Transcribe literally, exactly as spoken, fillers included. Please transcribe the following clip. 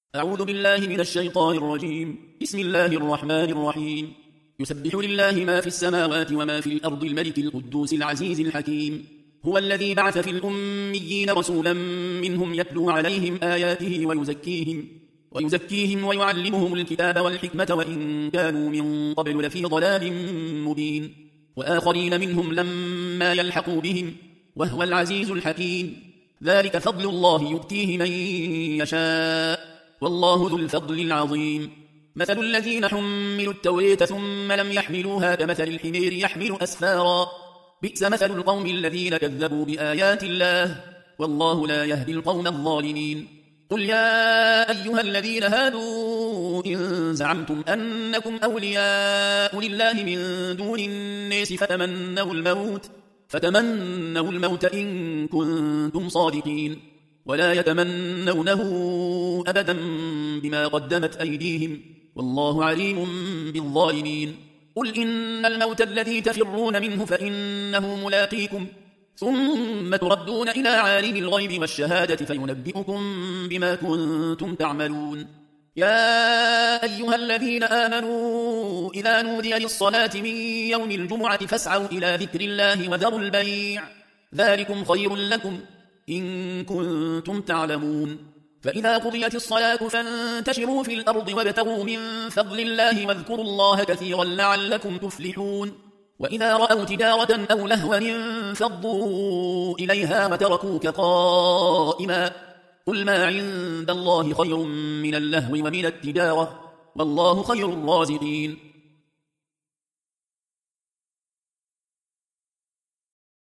أعوذ بالله من الشيطان الرجيم. بسم الله الرحمن الرحيم. يسبح لله ما في السماوات وما في الأرض الملك القدوس العزيز الحكيم. هو الذي بعث في الأميين رسولا منهم يتلو عليهم آياته ويزكيهم ويزكيهم ويعلمهم الكتاب والحكمة وإن كانوا من قبل لفي ضلال مبين، وآخرين منهم لما يلحقوا بهم وهو العزيز الحكيم. ذلك فضل الله يؤتيه من يشاء والله ذو الفضل العظيم. مثل الذين حملوا التوراة ثم لم يحملوها كمثل الحمير يحمل أسفارا، بئس مثل القوم الذين كذبوا بآيات الله والله لا يهدي القوم الظالمين. قل يا أيها الذين هادوا إن زعمتم أنكم أولياء لله من دون الناس فتمنوا الموت فتمنوا الموت إن كنتم صادقين، ولا يتمنونه أبدا بما قدمت أيديهم والله عليم بالظالمين. قل إن الموت الذي تفرون منه فإنه ملاقيكم ثم تردون إلى عالم الغيب والشهادة فينبئكم بما كنتم تعملون. يا أيها الذين آمنوا إذا نودي للصلاة من يوم الجمعة فاسعوا إلى ذكر الله وذروا البيع ذلكم خير لكم إن كنتم تعلمون. فإذا قضيت الصلاة فانتشروا في الأرض وابتغوا من فضل الله واذكروا الله كثيرا لعلكم تفلحون. وإذا رأوا تجارة أو لهوا انفضوا إليها وتركوك قائما، قل ما عند الله خير من اللهو ومن التجارة والله خير الرازقين.